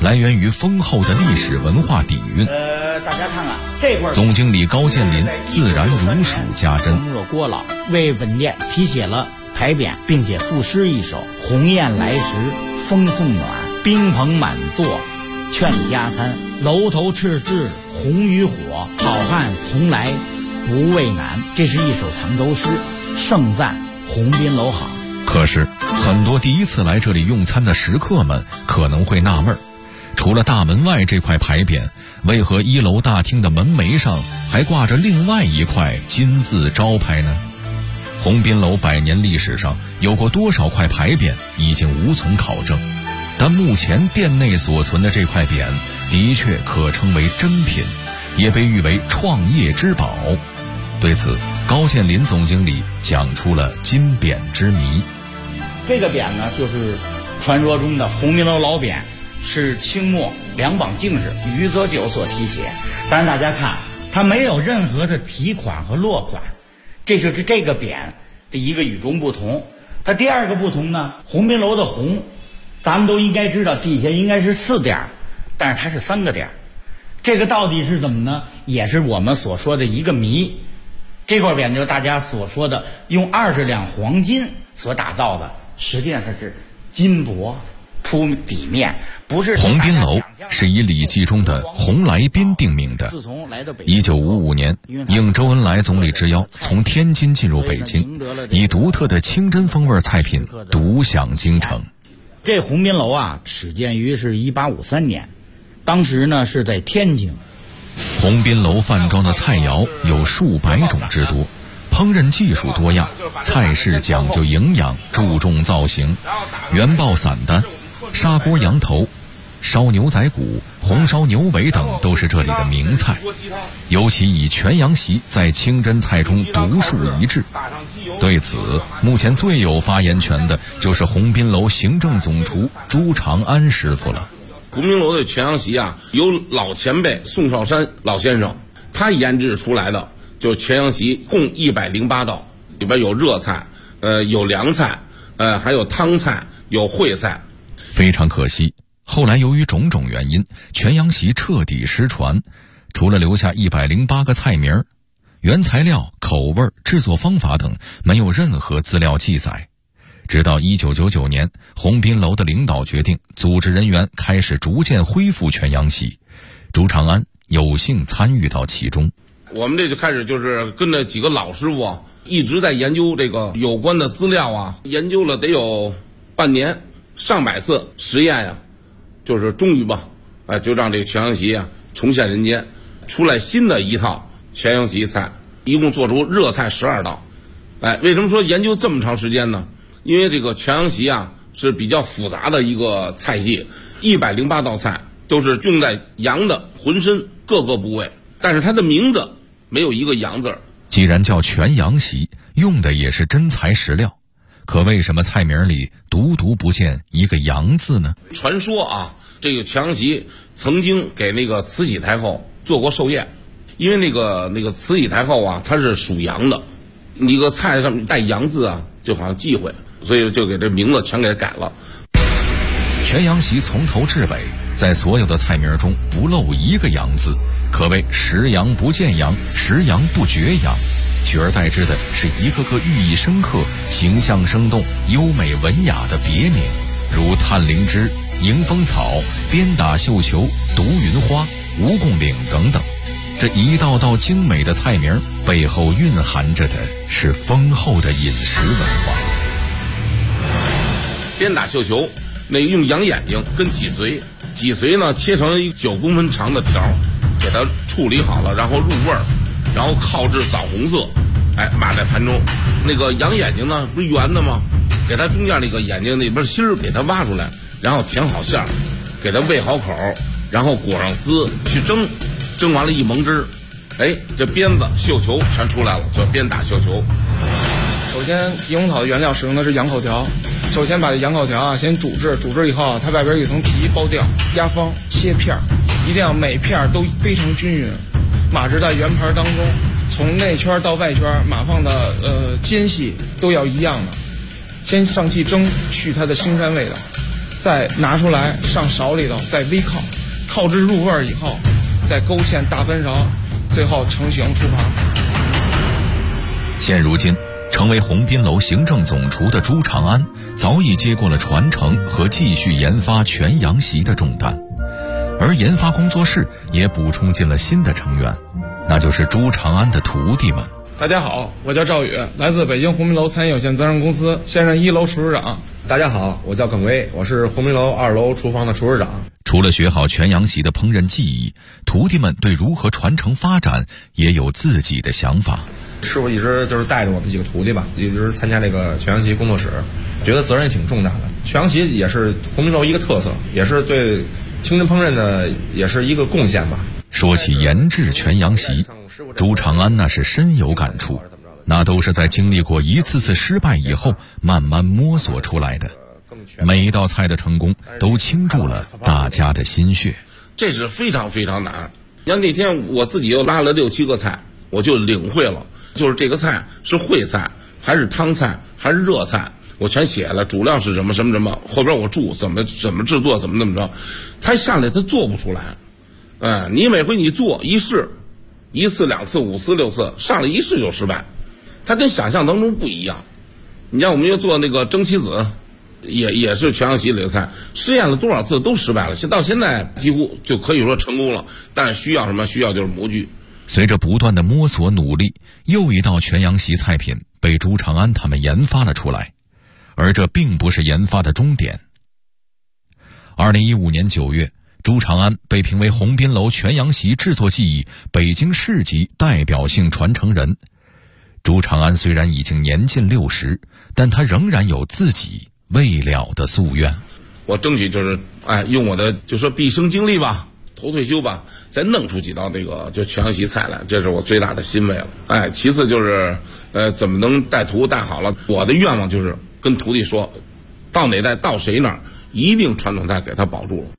来源于丰厚的历史文化底蕴。 大家看看这块， 总经理高建林自然如数家珍。 洪若郭老为本店题写了牌匾，并且赋诗一首：鸿雁来时风送暖，宾朋满座劝加餐，楼头赤炙红与火，好汉从来不畏难。这是一首藏头诗，盛赞鸿宾楼好。 可是很多第一次来这里用餐的食客们可能会纳闷，除了大门外这块牌匾，为何1楼大厅的门楣上还挂着另外一块金字招牌呢？鸿宾楼100年历史上有过多少块牌匾已经无从考证，但目前店内所存的这块匾的确可称为珍品，也被誉为创业之宝。对此，高建林总经理讲出了金匾之谜。 这个匾呢，就是传说中的鸿宾楼老匾，是清末两榜进士余则九所题写。当然大家看，它没有任何的题款和落款，这就是这个匾的一个与众不同。它第二个不同呢，鸿宾楼的鸿，咱们都应该知道底下应该是4点，但是它是3个点。这个到底是怎么呢？也是我们所说的一个谜。这块匾就是大家所说的用20两黄金所打造的，实际上是金箔铺底面，不是。 鸿宾楼是以《礼记》中的鸿来宾定名的。1955年，应周恩来总理之邀，从天津进入北京，以独特的清真风味菜品独享京城。 这鸿宾楼啊，始建于是1853年，当时呢是在天津。 鸿宾楼饭庄的菜肴有数百种之多，烹饪技术多样，菜式讲究营养，注重造型。原爆散丹、砂锅羊头、烧牛仔骨、红烧牛尾等都是这里的名菜，尤其以全羊席在清真菜中独树一帜。对此，目前最有发言权的就是鸿宾楼行政总厨朱长安师傅了。 鸿宾楼的全羊席啊，由老前辈宋少山老先生他研制出来的，就是全羊席共108道，里边有热菜，有凉菜，还有汤菜，有烩菜。 非常可惜，后来由于种种原因，全羊席彻底失传，除了留下108个菜名，原材料、口味、制作方法等没有任何资料记载。直到1999年，鸿宾楼的领导决定，组织人员开始逐渐恢复全羊席。朱长安有幸参与到其中。 我们这就开始就是跟着几个老师傅一直在研究这个有关的资料啊，研究了得有半年，上百次实验呀，就是终于吧，就让这个全羊席啊重现人间，出来新的一套全羊席菜，一共做出热菜12道。为什么说研究这么长时间呢？因为这个全羊席啊是比较复杂的一个菜系，108道菜都是用在羊的浑身各个部位，但是它的名字没有一个羊字。 既然叫全羊席，用的也是真材实料，可为什么菜名里独不见一个羊字呢？ 传说啊，这个全羊席曾经给那个慈禧太后做过寿宴，因为那个慈禧太后啊她是属羊的，一个菜上面带羊字啊就好像忌讳，所以就给这名字全给改了。 全羊席从头至尾，在所有的菜名中不漏一个羊字，可谓食羊不见羊，食羊不绝羊。取而代之的是一个个寓意深刻、形象生动、优美文雅的别名，如探灵芝、迎风草、鞭打绣球、毒云花、蜈蚣岭等等。这一道道精美的菜名背后蕴含着的是丰厚的饮食文化。 鞭打绣球，那个用羊眼睛跟脊髓呢切成一9公分长的条，给它处理好了，然后入味儿，然后烤至枣红色，码在盘中。那个羊眼睛呢不是圆的吗？给它中间那个眼睛那边芯儿给它挖出来，然后填好馅儿，给它喂好口，然后裹上丝去蒸，蒸完了一蒙汁，这鞭子绣球全出来了，叫鞭打绣球。 首先益丰草的原料使用的是羊口条，首先把这羊口条啊先煮制以后，它外边有一层皮剥掉，压方切片，一定要每片都非常均匀，码制在圆盘当中，从内圈到外圈码放的间隙都要一样的。先上气蒸，去它的腥膻味道， 再拿出来上勺里头，再微烤，烤至入味以后，再勾芡大翻勺，最后成型出盘。 现如今，成为鸿宾楼行政总厨的朱长安，早已接过了传承和继续研发全羊席的重担，而研发工作室也补充进了新的成员，那就是朱长安的徒弟们。 大家好，我叫赵宇，来自北京鸿宾楼餐饮有限责任公司，现任1楼厨师长。 大家好，我叫耿威，我是鸿宾楼2楼厨房的厨师长。 除了学好全羊席的烹饪技艺，徒弟们对如何传承发展也有自己的想法。 师傅一直就是带着我们几个徒弟吧，一直参加这个全羊席工作室，觉得责任也挺重大的。全羊席也是鸿宾楼一个特色，也是对清真烹饪的也是一个贡献吧。 说起研制全羊席，朱长安那是深有感触，那都是在经历过一次次失败以后慢慢摸索出来的。每一道菜的成功都倾注了大家的心血， 这是非常非常难。你看那天我自己又拉了6、7个菜，我就领会了，就是这个菜是烩菜还是汤菜还是热菜，我全写了，主料是什么什么什么，后边我注怎么制作，怎么着。他上来他做不出来，你每回你做一试，1次、2次、5次、6次，上来一试就失败，他跟想象当中不一样。你像我们又做那个蒸棋子，也是全羊席里的菜，试验了多少次都失败了，到现在几乎就可以说成功了，但是需要什么？需要就是模具。 随着不断的摸索努力，又一道全羊席菜品被朱长安他们研发了出来，而这并不是研发的终点。2015年9月，朱长安被评为鸿宾楼全羊席制作技艺北京市级代表性传承人。朱长安虽然已经年近60，但他仍然有自己未了的夙愿。 我争取就是用我的就说毕生精力吧，头退休吧，再弄出几道这个就全羊席菜来，这是我最大的欣慰了。其次就是怎么能带徒带好了，我的愿望就是跟徒弟说，到哪代到谁那儿，一定传统菜给他保住了。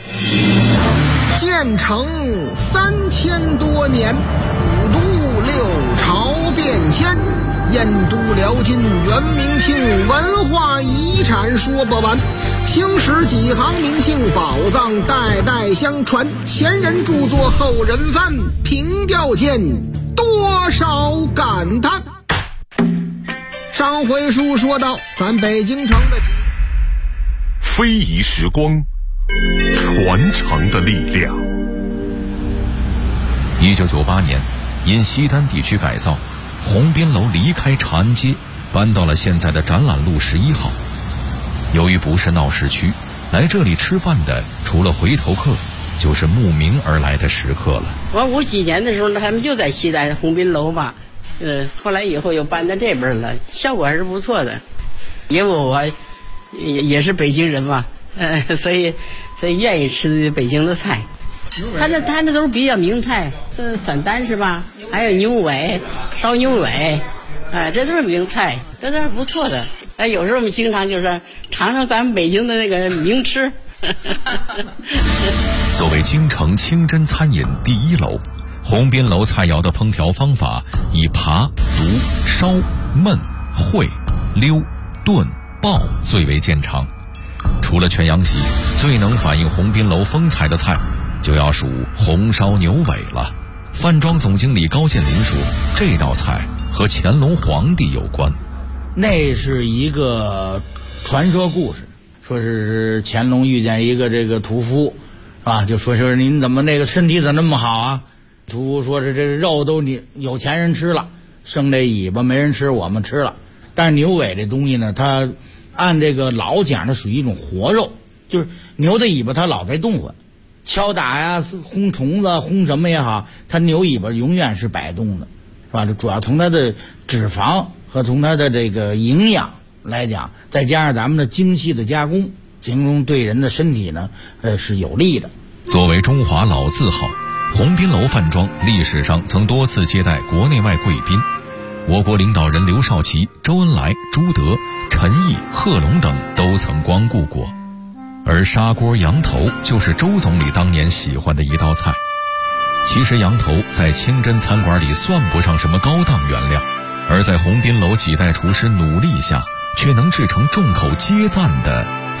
建成3000多年，5都6朝变迁，燕都辽金元明清，文化遗产说不完。青史几行名姓，宝藏代代相传，前人著作后人翻，凭吊间多少感叹。上回书说到咱北京城的非遗时光，传承的力量。 1998年，因西单地区改造，鸿宾楼离开长安街，搬到了现在的展览路11号。由于不是闹市区，来这里吃饭的除了回头客，就是慕名而来的食客了。 我5几年的时候，他们就在西单鸿宾楼嘛，后来以后又搬到这边了，效果还是不错的。因为我也是北京人嘛，所以愿意吃北京的菜。他那都是比较名菜，这散丹是吧？还有牛尾、烧牛尾，这都是名菜，这都是不错的。有时候我们经常就是尝尝咱们北京的那个名吃。 作为京城清真餐饮第1楼，鸿宾楼菜肴的烹调方法以扒、毒、烧、焖、烩、溜、炖、爆最为见长。除了全羊席，最能反映鸿宾楼风采的菜就要数红烧牛尾了。饭庄总经理高建林说，这道菜和乾隆皇帝有关。 那是一个传说故事，说是乾隆遇见一个这个屠夫，啊，就说是您怎么那个身体怎么那么好啊？屠夫说是这肉都你有钱人吃了，剩这尾巴没人吃，我们吃了。但是牛尾这东西呢，它按这个老讲，它属于一种活肉，就是牛的尾巴它老在动换，敲打呀、轰虫子、轰什么也好，它牛尾巴永远是摆动的，是吧？这主要从它的脂肪和从它的这个营养来讲，再加上咱们的精细的加工，形容对人的身体呢，是有利的。 作为中华老字号，鸿宾楼饭庄历史上曾多次接待国内外贵宾，我国领导人刘少奇、周恩来、朱德、陈毅、贺龙等都曾光顾过。而砂锅羊头就是周总理当年喜欢的一道菜。其实羊头在清真餐馆里算不上什么高档原料，而在鸿宾楼几代厨师努力下，却能制成众口皆赞的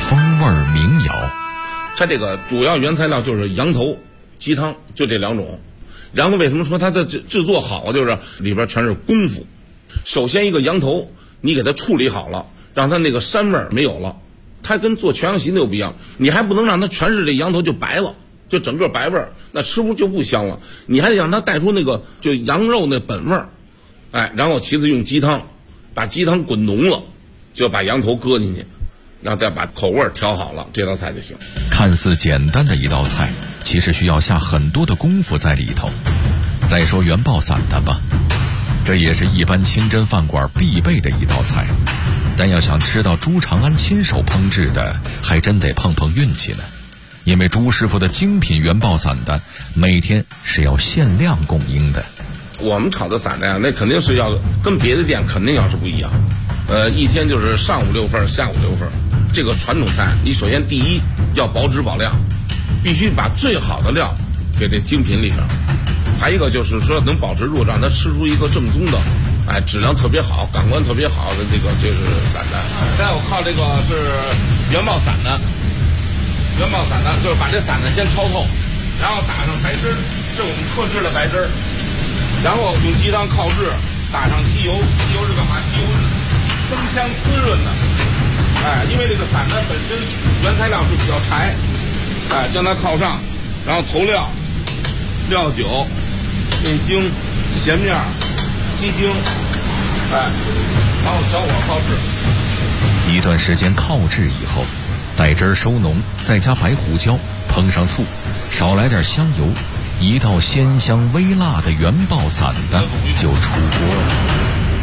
风味民谣。 它这个主要原材料就是羊头、鸡汤，就这2种。然后为什么说它的制作好，就是里边全是功夫。首先一个羊头，你给它处理好了，让它那个膻味没有了。它跟做全羊席那又不一样，你还不能让它全是这羊头就白了，就整个白味儿，那吃不就不香了。你还得让它带出那个就羊肉那本味儿。然后其次用鸡汤，把鸡汤滚浓了，就把羊头搁进去，然后再把口味调好了，这道菜就行。 看似简单的一道菜，其实需要下很多的功夫在里头。再说元爆散的吧，这也是一般清真饭馆必备的一道菜，但要想吃到朱长安亲手烹制的，还真得碰碰运气呢。因为朱师傅的精品元爆散的每天是要限量供应的。 我们炒的散的呀，那肯定是要跟别的店肯定要是不一样。一天就是上午6份，下午6份。这个传统菜，你首先第一要保质保量，必须把最好的料给这精品里边。还一个就是说能保持住，让它吃出一个正宗的，质量特别好、感官特别好的这个就是散的。再我靠这个是元爆散的，元爆散的就是把这散的先焯透，然后打上白汁，这我们特制的白汁，然后用鸡汤靠制，打上鸡油，鸡油是干嘛？鸡油是增香滋润的。因为这个散的本身原材料是比较柴，将它靠上，然后投料、料酒、味精、咸面、鸡精，然后小火靠制。 一段时间靠制以后，待汁收浓，再加白胡椒，烹上醋，少来点香油，一道鲜香微辣的元爆散的就出锅了。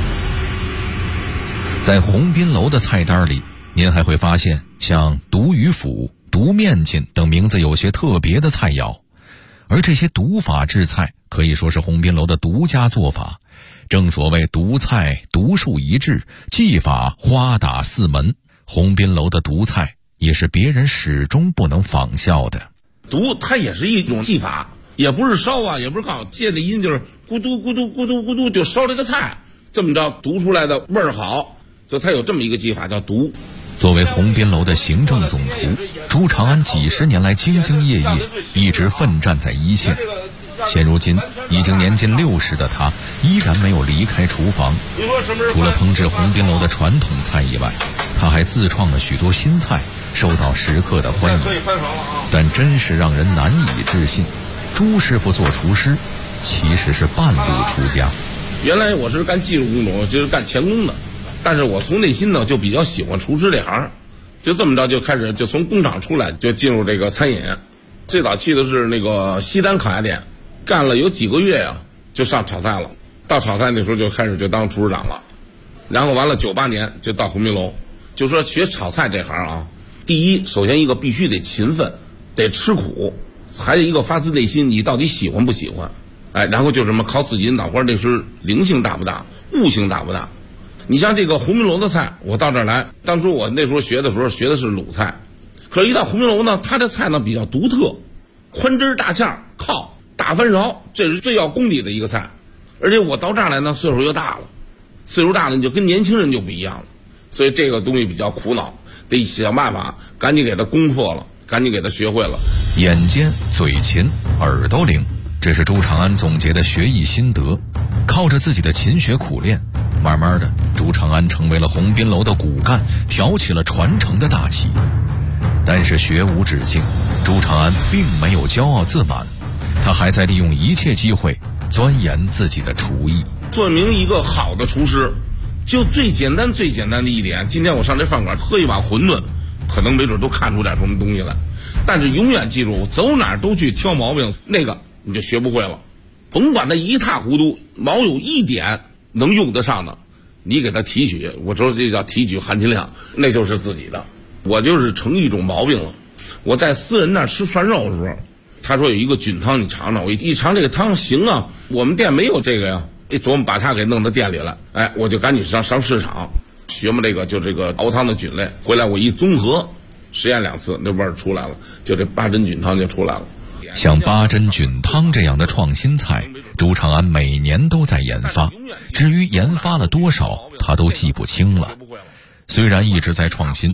在鸿宾楼的菜单里，您还会发现像毒鱼腐、毒面筋等名字有些特别的菜肴，而这些毒法制菜可以说是鸿宾楼的独家做法。正所谓毒菜独树一帜，技法花打4门。鸿宾楼的毒菜也是别人始终不能仿效的。 毒它也是一种技法，也不是烧啊，也不是靠借的音，就是咕嘟咕嘟咕嘟咕嘟就烧这个菜，这么着毒出来的味儿好，所以它有这么一个技法叫毒。 作为鸿宾楼的行政总厨，朱长安几十年来兢兢业业，一直奋战在一线。现如今已经年近60的他，依然没有离开厨房。除了烹制鸿宾楼的传统菜以外，他还自创了许多新菜，受到食客的欢迎。但真是让人难以置信，朱师傅做厨师其实是半路出家。 原来我是干技术工种，就是干钳工的，但是我从内心呢就比较喜欢厨师这行，就这么着就开始就从工厂出来就进入这个餐饮。最早去的是那个西单烤鸭店，干了有几个月呀，就上炒菜了。到炒菜那时候就开始就当厨师长了，然后完了98年就到鸿宾楼。就说学炒菜这行啊，第一首先一个必须得勤奋，得吃苦，还有一个发自内心你到底喜欢不喜欢。然后就什么靠自己的脑瓜，那时候灵性大不大，悟性大不大。你像这个鸿宾楼的菜，我到这儿来，当初我那时候学的时候学的是鲁菜，可是一到鸿宾楼呢，它这菜呢比较独特，宽汁大芡靠大翻勺，这是最要功底的一个菜。而且我到这儿来呢，岁数又大了，岁数大了你就跟年轻人就不一样了，所以这个东西比较苦恼，得想办法赶紧给它攻破了，赶紧给它学会了。 眼尖嘴勤耳朵灵，这是朱长安总结的学艺心得。靠着自己的勤学苦练，慢慢的朱长安成为了鸿宾楼的骨干，挑起了传承的大旗。但是学无止境，朱长安并没有骄傲自满，他还在利用一切机会钻研自己的厨艺。 做明一个好的厨师，就最简单的一点，今天我上这饭馆喝一碗馄饨，可能没准都看出点什么东西来，但是永远记住，走哪儿都去挑毛病，那个你就学不会了。甭管它一塌糊涂，毛有一点能用得上的，你给它提取，我说这叫提取含金量，那就是自己的。我就是成一种毛病了。我在私人那儿吃涮肉的时候，他说有一个菌汤，你尝尝。我一尝这个汤，行啊，我们店没有这个呀。一琢磨把它给弄到店里了，我就赶紧上市场学嘛这个就这个熬汤的菌类，回来我一综合实验2次，那味儿出来了，就这八珍菌汤就出来了。 像八珍菌汤这样的创新菜，朱长安每年都在研发，至于研发了多少，他都记不清了。虽然一直在创新，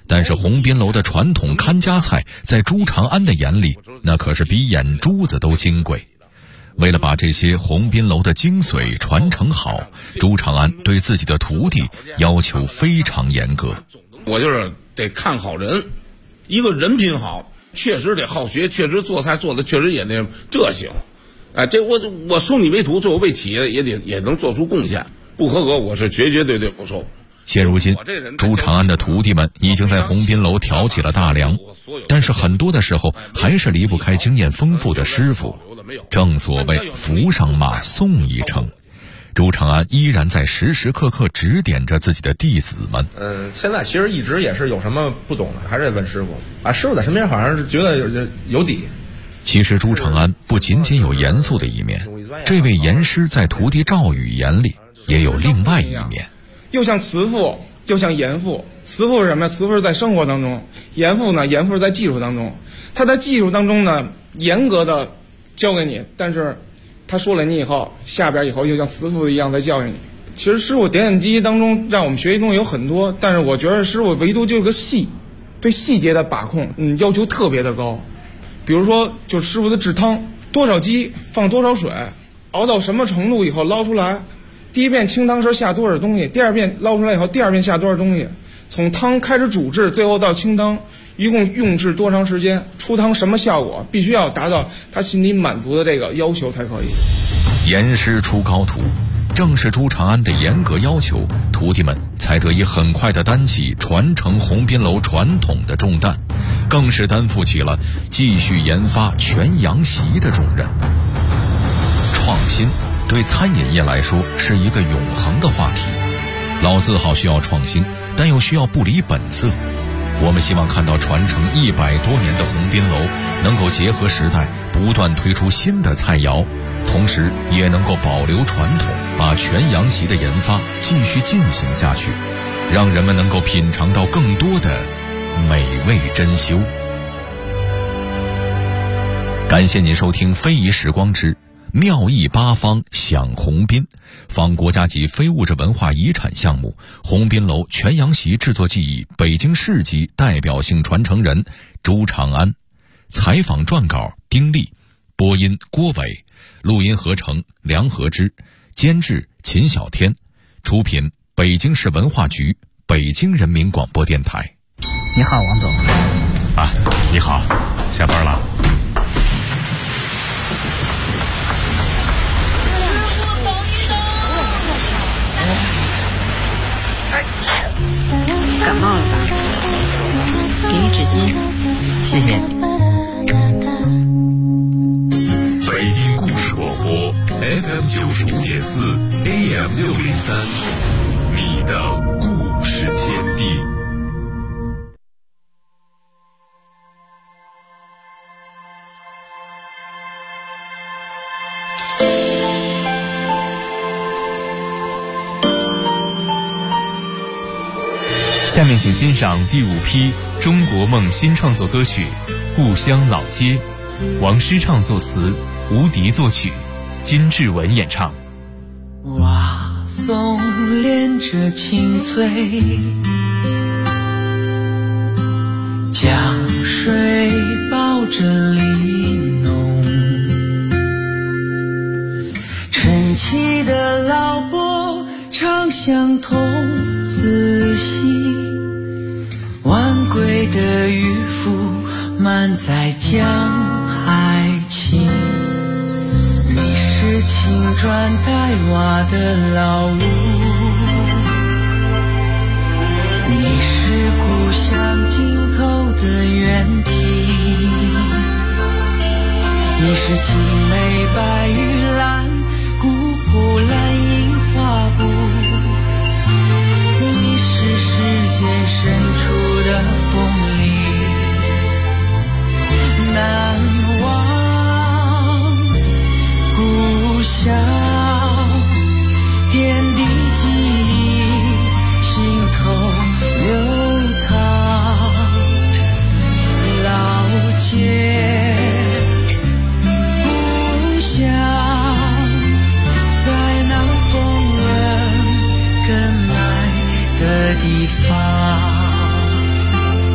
但是鸿宾楼的传统看家菜在朱长安的眼里，那可是比眼珠子都金贵。为了把这些鸿宾楼的精髓传承好，朱长安对自己的徒弟要求非常严格。 我就是得看好人，一个人品好，确实得好学，确实做菜做的确实也那这行。这我收你为徒，最后为企业也能做出贡献。不合格，我是绝对不收。 现如今，朱长安的徒弟们已经在鸿宾楼挑起了大梁，但是很多的时候还是离不开经验丰富的师傅。正所谓扶上马送一程，朱长安依然在时时刻刻指点着自己的弟子们。 现在其实一直也是有什么不懂的，还是得问师傅。师傅在身边好像是觉得有底。 其实朱长安不仅仅有严肃的一面，这位严师在徒弟赵宇眼里也有另外一面。 又像慈父，又像严父。慈父是什么？慈父是在生活当中，严父呢？严父是在技术当中。他在技术当中呢，严格的教给你，但是他说了你以后，下边以后又像慈父一样在教育你。其实师傅点点滴滴当中让我们学习东西有很多，但是我觉得师傅唯独就有个细，对细节的把控，要求特别的高。比如说，就师傅的制汤，多少鸡放多少水，熬到什么程度以后捞出来。第一遍清汤时下多少东西，第二遍捞出来以后，第二遍下多少东西，从汤开始煮制，最后到清汤，一共用制多长时间，出汤什么效果，必须要达到他心里满足的这个要求才可以。 严师出高徒，正是朱长安的严格要求，徒弟们才得以很快地担起传承鸿宾楼传统的重担，更是担负起了继续研发全羊席的重任。创新对餐饮业来说是一个永恒的话题，老字号需要创新，但又需要不离本色。我们希望看到传承100多年的鸿宾楼能够结合时代，不断推出新的菜肴，同时也能够保留传统，把全羊席的研发继续进行下去，让人们能够品尝到更多的美味珍馐。感谢您收听非遗时光之妙艺八方享鸿宾，仿国家级非物质文化遗产项目鸿宾楼全羊席制作技艺北京市级代表性传承人朱长安。采访撰稿丁力，播音郭伟，录音合成梁和之，监制秦小天，出品北京市文化局、北京人民广播电台。 你好，王总。 你好，下班了。 感冒了吧？给你纸巾，谢谢。 北京故事广播 FM 95.4 AM 603，你的故事天地。 下面请欣赏第5批中国梦新创作歌曲《故乡老街》，王诗畅作词，吴迪作曲，金志文演唱。 哇松连着青翠，江水抱着玲珑，晨起的老伯唱相同，仔细晚归的渔夫满载江海情，你是青砖黛瓦的老屋，你是故乡尽头的原题，你是青梅白玉兰古朴蓝印花布，你是世间深处的风铃，难忘故乡点滴记忆，心头流淌，老街故乡在那风人更爱的地方。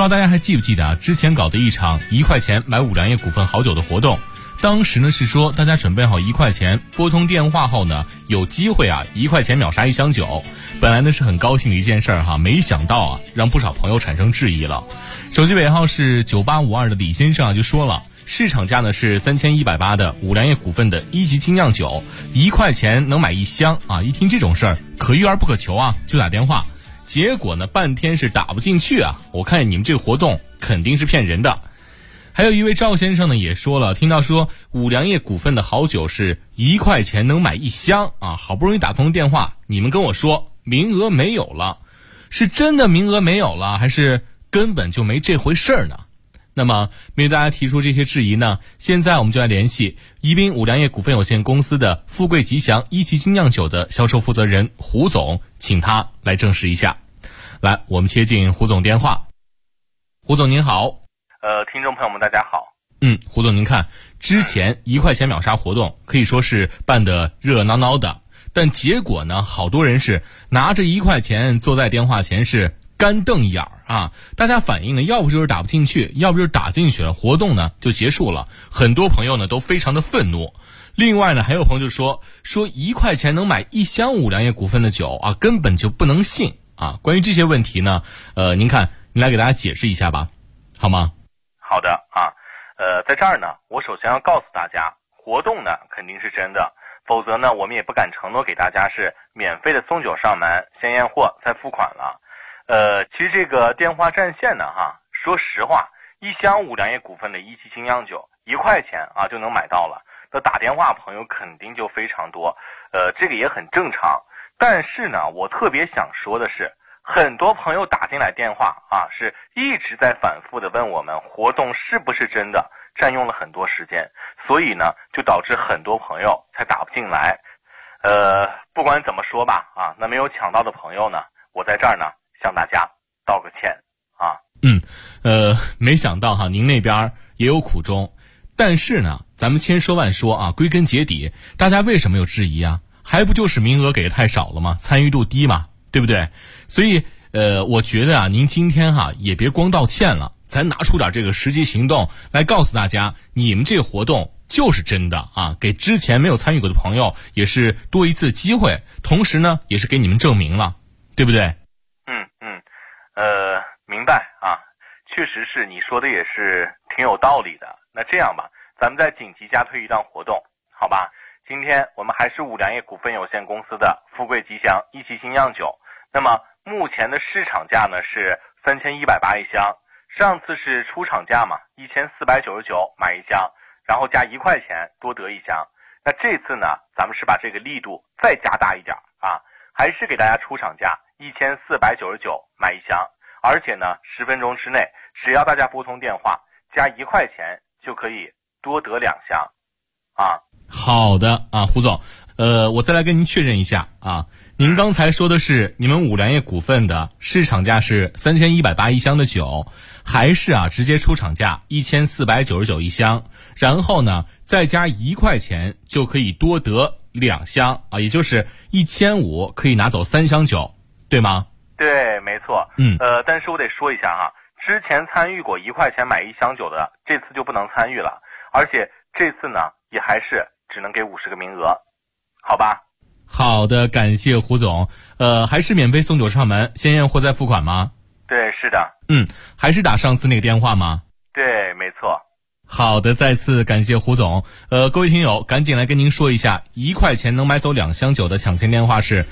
道大家还记不记得啊？之前搞的一场1块钱买五粮液股份好酒的活动，当时呢是说大家准备好1块钱，拨通电话后呢，有机会啊1块钱秒杀1箱酒。本来呢是很高兴的一件事儿哈，没想到啊让不少朋友产生质疑了。手机尾号是9852的李先生啊就说了，市场价呢是3180的五粮液股份的1级精酿酒，1块钱能买1箱啊！一听这种事儿，可遇而不可求啊，就打电话。结果呢，半天是打不进去啊！我看你们这个活动肯定是骗人的。还有一位赵先生呢也说了，听到说五粮液股份的好酒是1块钱能买1箱啊，好不容易打通电话，你们跟我说名额没有了，是真的名额没有了，还是根本就没这回事儿呢？那么面对大家提出这些质疑呢，现在我们就来联系宜宾五粮液股份有限公司的富贵吉祥1级精酿酒的销售负责人胡总，请他来证实一下。来，我们接进胡总电话。胡总您好。 听众朋友们大家好。 胡总您看，之前1块钱秒杀活动可以说是办得热热闹闹的，但结果呢，好多人是拿着1块钱坐在电话前是干瞪眼啊！大家反映呢，要不就是打不进去，要不就是打进去了，活动呢就结束了。很多朋友呢都非常的愤怒。另外呢，还有朋友就说1块钱能买1箱五粮液股份的酒啊，根本就不能信啊！关于这些问题呢，您看，您来给大家解释一下吧，好吗？ 好的啊，在这儿呢，我首先要告诉大家，活动呢肯定是真的，否则呢，我们也不敢承诺给大家是免费的送酒上门，先验货再付款了。其实这个电话占线呢，说实话，1箱五粮液股份的1级精酿酒1块钱啊就能买到了，那打电话朋友肯定就非常多，这个也很正常。但是呢，我特别想说的是，很多朋友打进来电话啊，是一直在反复的问我们活动是不是真的，占用了很多时间，所以呢，就导致很多朋友才打不进来。不管怎么说吧，啊，那没有抢到的朋友呢，我在这儿呢向大家道个歉啊。 没想到哈，您那边也有苦衷，但是呢，咱们千说万说啊，归根结底，大家为什么有质疑啊？还不就是名额给的太少了吗？参与度低嘛，对不对？所以我觉得啊，您今天也别光道歉了，咱拿出点这个实际行动来告诉大家，你们这个活动就是真的啊，给之前没有参与过的朋友也是多一次机会，同时呢，也是给你们证明了，对不对？ 明白啊，确实是你说的也是挺有道理的。那这样吧，咱们再紧急加推一档活动，好吧？今天我们还是五粮液股份有限公司的富贵吉祥1级精酿酒，那么目前的市场价呢是3180一箱，上次是出厂价嘛，1499买1箱，然后加1块钱多得1箱。那这次呢，咱们是把这个力度再加大一点啊，还是给大家出厂价1499买1箱，而且呢10分钟之内，只要大家拨通电话加1块钱就可以多得2箱啊。 好的啊，胡总，我再来跟您确认一下啊，您刚才说的是你们五粮液股份的市场价是3180一箱的酒，还是直接出厂价1499一箱，然后呢再加1块钱就可以多得2箱啊，也就是1500可以拿走3箱酒，对吗？ 对，没错。但是我得说一下哈，之前参与过1块钱买1箱酒的，这次就不能参与了，而且这次呢也还是只能给50个名额，好吧？ 好的，感谢胡总。还是免费送酒上门，先验货再付款吗？ 对，是的。 还是打上次那个电话吗？ 对，没错。 好的，再次感谢胡总。各位听友，赶紧来跟您说一下，1块钱能买走2箱酒的抢钱电话是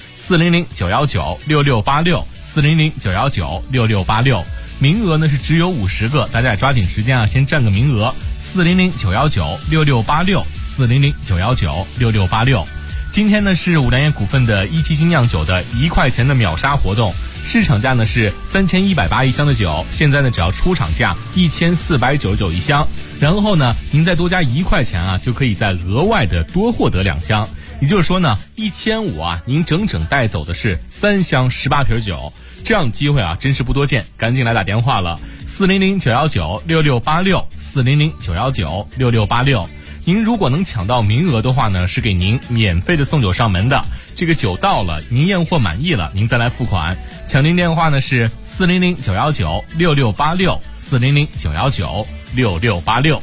400-919-6686，400-919-6686。名额呢是只有50个，大家也抓紧时间先占个名额。400-919-6686，400-919-6686。今天呢是五粮液股份的1级精酿酒的1块钱的秒杀活动，市场价呢是3180一箱的酒，现在呢只要出厂价1499一箱，然后呢您再多加1块钱就可以再额外的多获得2箱，也就是说呢1500您整整带走的是3箱18瓶酒，这样的机会真是不多见，赶紧来打电话了，400-919-6686，400-919-6686。 您如果能抢到名额的话呢，是给您免费的送酒上门的。这个酒到了，您验货满意了，您再来付款。抢订电话呢是400-919-6686，400-919-6686。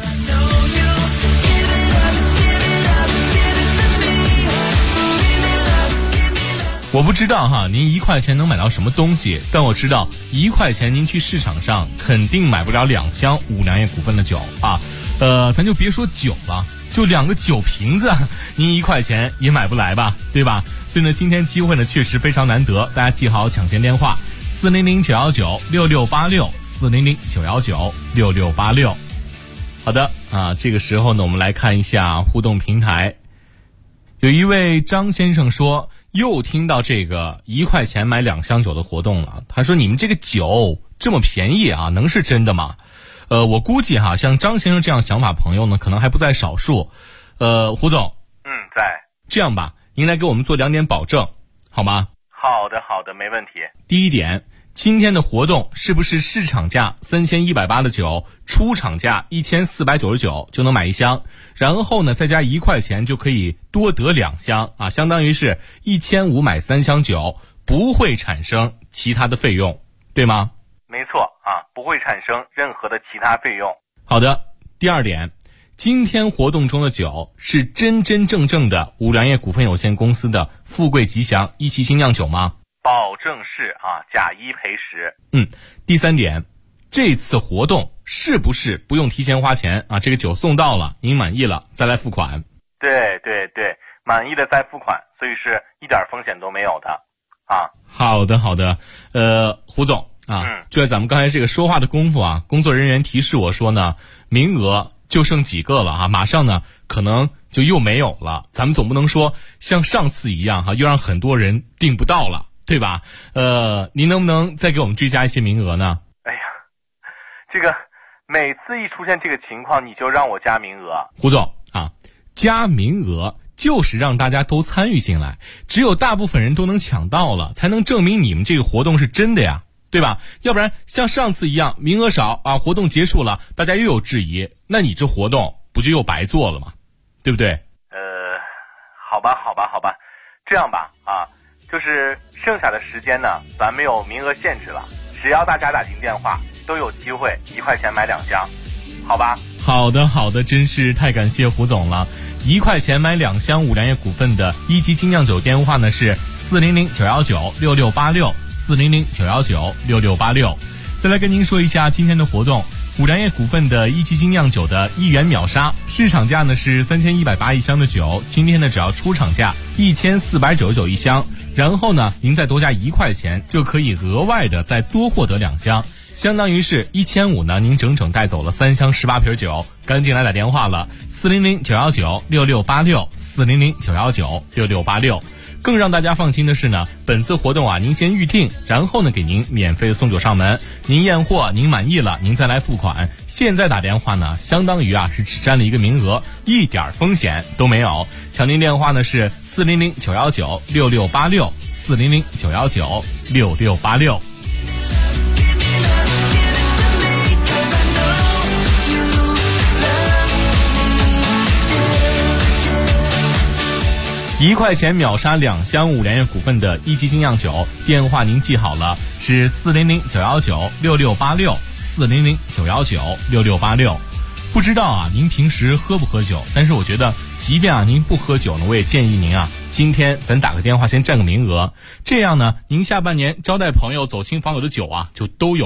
我不知道哈，您1块钱能买到什么东西，但我知道1块钱您去市场上肯定买不了2箱五粮液股份的酒啊。咱就别说酒了，就2个酒瓶子，您1块钱也买不来吧，对吧？所以呢，今天机会呢确实非常难得，大家记好抢先电话：400-919-6686，400-919-6686。好的啊，这个时候呢，我们来看一下互动平台。有一位张先生说，又听到这个1块钱买2箱酒的活动了。他说，你们这个酒这么便宜啊，能是真的吗？我估计哈，像张先生这样想法朋友呢，可能还不在少数。胡总， 在。 这样吧，您来给我们做2点保证，好吗？ 好的，没问题。 第一点，今天的活动是不是市场价3180的酒，出厂价1499就能买1箱，然后呢再加1块钱就可以多得2箱啊，相当于是1500买3箱酒，不会产生其他的费用，对吗？ 没错啊，不会产生任何的其他费用。 好的，第二点，今天活动中的酒是真真正正的五粮液股份有限公司的富贵吉祥一期精酿酒吗？ 保证是啊，假一赔10。 第三点，这次活动是不是不用提前花钱啊？这个酒送到了，您满意了再来付款。 对，满意的再付款，所以是一点风险都没有的啊。 好的，胡总啊，就在咱们刚才这个说话的功夫啊，工作人员提示我说呢，名额就剩几个了啊，马上呢可能就又没有了。咱们总不能说像上次一样哈，又让很多人订不到了，对吧？您能不能再给我们追加一些名额呢？ 哎呀，这个每次一出现这个情况，你就让我加名额。 胡总啊，加名额就是让大家都参与进来，只有大部分人都能抢到了，才能证明你们这个活动是真的呀，对吧？要不然像上次一样名额少啊，活动结束了大家又有质疑，那你这活动不就又白做了吗？对不对？ 好吧，这样吧啊，就是剩下的时间呢，咱没有名额限制了，只要大家打进电话都有机会1块钱买2箱，好吧？ 好的，真是太感谢胡总了。1块钱买2箱五粮液股份的一级精酿酒电话呢是400-919-6686，400-919-6686。再来跟您说一下今天的活动，五粮液股份的一级精酿酒的1元秒杀，市场价呢是31801箱的酒，今天呢只要出厂价14991箱，然后呢您再多加1块钱就可以额外的再多获得2箱，相当于是1500呢，您整整带走了3箱18瓶酒。赶紧来打电话了，400-919-6686，400-919-6686。更让大家放心的是呢，本次活动啊，您先预定，然后呢给您免费的送酒上门，您验货您满意了，您再来付款。现在打电话呢，相当于啊是只占了一个名额，一点风险都没有。抢订电话呢是400-919-6686，400-919-6686。1块钱秒杀2箱五粮液股份的一级精酿酒，电话您记好了，是400-919-6686，400-919-6686。不知道啊，您平时喝不喝酒？但是我觉得，即便啊您不喝酒呢，我也建议您啊，今天咱打个电话先占个名额，这样呢，您下半年招待朋友、走亲访友的酒啊，就都有。